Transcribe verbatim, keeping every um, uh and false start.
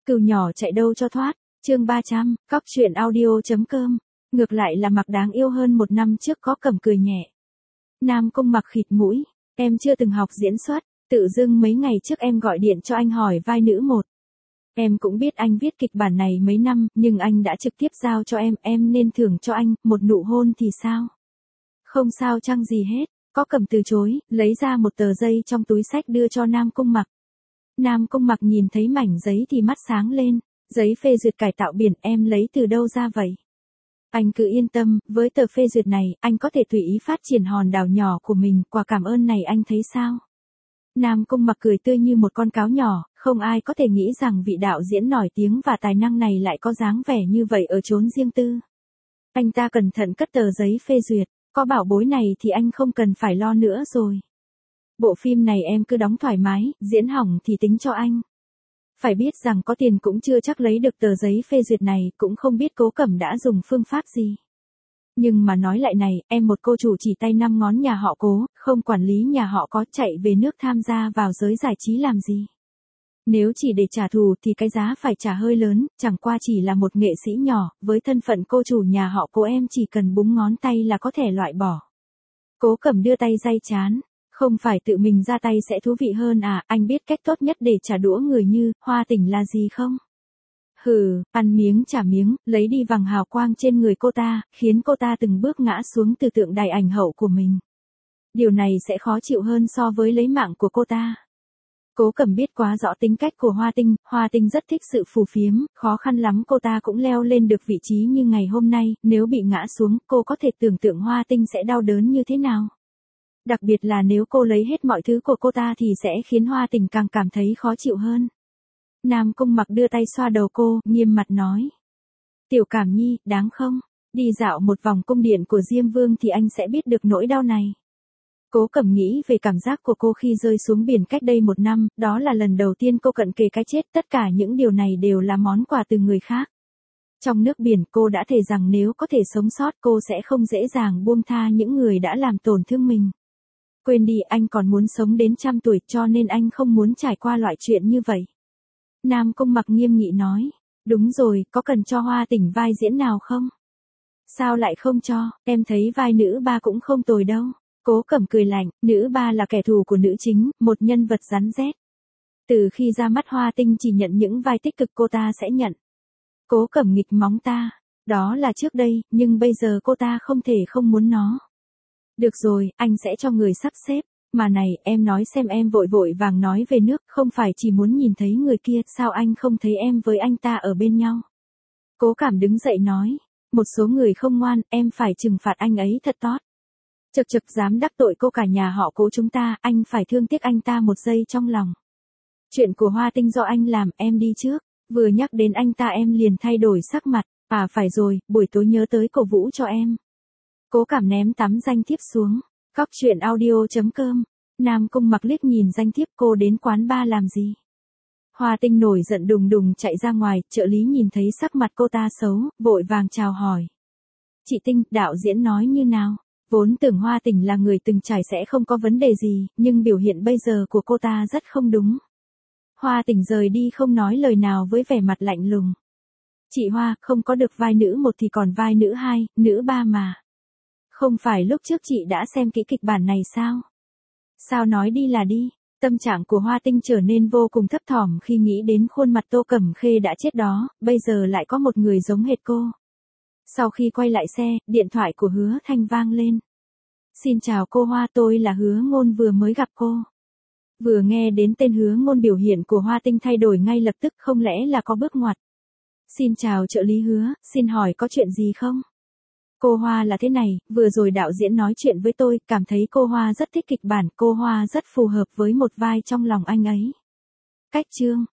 Cừu nhỏ chạy đâu cho thoát, chương ba trăm, cóc truyện audio.com. Ngược lại là Mặc đáng yêu hơn một năm trước có Cẩm cười nhẹ. Nam Cung Mặc khịt mũi, em chưa từng học diễn xuất, tự dưng mấy ngày trước em gọi điện cho anh hỏi vai nữ một. Em cũng biết anh viết kịch bản này mấy năm, nhưng anh đã trực tiếp giao cho em, em nên thưởng cho anh, một nụ hôn thì sao? Không sao chăng gì hết, có Cẩm từ chối, lấy ra một tờ giấy trong túi xách đưa cho Nam Cung Mặc. Nam Cung Mặc nhìn thấy mảnh giấy thì mắt sáng lên, giấy phê duyệt cải tạo biển em lấy từ đâu ra vậy? Anh cứ yên tâm, với tờ phê duyệt này, anh có thể tùy ý phát triển hòn đảo nhỏ của mình, quà cảm ơn này anh thấy sao? Nam Cung Mặc cười tươi như một con cáo nhỏ, không ai có thể nghĩ rằng vị đạo diễn nổi tiếng và tài năng này lại có dáng vẻ như vậy ở chốn riêng tư. Anh ta cẩn thận cất tờ giấy phê duyệt, có bảo bối này thì anh không cần phải lo nữa rồi. Bộ phim này em cứ đóng thoải mái, diễn hỏng thì tính cho anh. Phải biết rằng có tiền cũng chưa chắc lấy được tờ giấy phê duyệt này, cũng không biết Cố Cẩm đã dùng phương pháp gì. Nhưng mà nói lại này, em một cô chủ chỉ tay năm ngón nhà họ Cố, không quản lý nhà họ có, chạy về nước tham gia vào giới giải trí làm gì. Nếu chỉ để trả thù thì cái giá phải trả hơi lớn, chẳng qua chỉ là một nghệ sĩ nhỏ, với thân phận cô chủ nhà họ Cố em chỉ cần búng ngón tay là có thể loại bỏ. Cố Cẩm đưa tay day chán. Không phải tự mình ra tay sẽ thú vị hơn à, anh biết cách tốt nhất để trả đũa người như Hoa Tỉnh là gì không? Hừ, ăn miếng trả miếng, lấy đi vầng hào quang trên người cô ta, khiến cô ta từng bước ngã xuống từ tượng đài ảnh hậu của mình. Điều này sẽ khó chịu hơn so với lấy mạng của cô ta. Cố Cẩm biết quá rõ tính cách của Hoa Tinh, Hoa Tinh rất thích sự phù phiếm, khó khăn lắm cô ta cũng leo lên được vị trí như ngày hôm nay, nếu bị ngã xuống, cô có thể tưởng tượng Hoa Tinh sẽ đau đớn như thế nào. Đặc biệt là nếu cô lấy hết mọi thứ của cô ta thì sẽ khiến Hoa Tình càng cảm thấy khó chịu hơn. Nam Cung Mặc đưa tay xoa đầu cô, nghiêm mặt nói. Tiểu Cảm Nhi, đáng không? Đi dạo một vòng cung điện của Diêm Vương thì anh sẽ biết được nỗi đau này. Cố Cẩm nghĩ về cảm giác của cô khi rơi xuống biển cách đây một năm, đó là lần đầu tiên cô cận kề cái chết, tất cả những điều này đều là món quà từ người khác. Trong nước biển cô đã thề rằng nếu có thể sống sót cô sẽ không dễ dàng buông tha những người đã làm tổn thương mình. Quên đi, anh còn muốn sống đến trăm tuổi cho nên anh không muốn trải qua loại chuyện như vậy. Nam Cung Mặc nghiêm nghị nói, đúng rồi, có cần cho Hoa Tỉnh vai diễn nào không? Sao lại không cho, em thấy vai nữ ba cũng không tồi đâu. Cố Cẩm cười lạnh, nữ ba là kẻ thù của nữ chính, một nhân vật rắn rết. Từ khi ra mắt Hoa Tinh chỉ nhận những vai tích cực cô ta sẽ nhận. Cố Cẩm nghịch móng ta, đó là trước đây, nhưng bây giờ cô ta không thể không muốn nó. Được rồi, anh sẽ cho người sắp xếp, mà này, em nói xem em vội vội vàng nói về nước, không phải chỉ muốn nhìn thấy người kia, sao anh không thấy em với anh ta ở bên nhau? Cố Cảm đứng dậy nói, một số người không ngoan, em phải trừng phạt anh ấy thật tốt. Chực chực dám đắc tội cô cả nhà họ Cố chúng ta, anh phải thương tiếc anh ta một giây trong lòng. Chuyện của Hoa Tinh do anh làm, em đi trước, vừa nhắc đến anh ta em liền thay đổi sắc mặt, à phải rồi, buổi tối nhớ tới cổ vũ cho em. Cố Cảm ném tấm danh thiếp xuống. Cóc truyện audio.com. Nam Cung Mặc liếc nhìn danh thiếp, cô đến quán bar làm gì? Hoa Tinh nổi giận đùng đùng chạy ra ngoài, trợ lý nhìn thấy sắc mặt cô ta xấu, vội vàng chào hỏi. Chị Tinh, đạo diễn nói như nào? Vốn tưởng Hoa Tỉnh là người từng trải sẽ không có vấn đề gì, nhưng biểu hiện bây giờ của cô ta rất không đúng. Hoa Tỉnh rời đi không nói lời nào với vẻ mặt lạnh lùng. Chị Hoa, không có được vai nữ một thì còn vai nữ hai, nữ ba mà. Không phải lúc trước chị đã xem kỹ kịch bản này sao? Sao nói đi là đi? Tâm trạng của Hoa Tinh trở nên vô cùng thấp thỏm khi nghĩ đến khuôn mặt Tô Cẩm Khê đã chết đó, bây giờ lại có một người giống hệt cô. Sau khi quay lại xe, điện thoại của Hứa Thanh vang lên. Xin chào cô Hoa, tôi là Hứa Ngôn, vừa mới gặp cô. Vừa nghe đến tên Hứa Ngôn, biểu hiện của Hoa Tinh thay đổi ngay lập tức, không lẽ là có bước ngoặt. Xin chào trợ lý Hứa, xin hỏi có chuyện gì không? Cô Hoa là thế này, vừa rồi đạo diễn nói chuyện với tôi, cảm thấy cô Hoa rất thích kịch bản, cô Hoa rất phù hợp với một vai trong lòng anh ấy. Cách chương,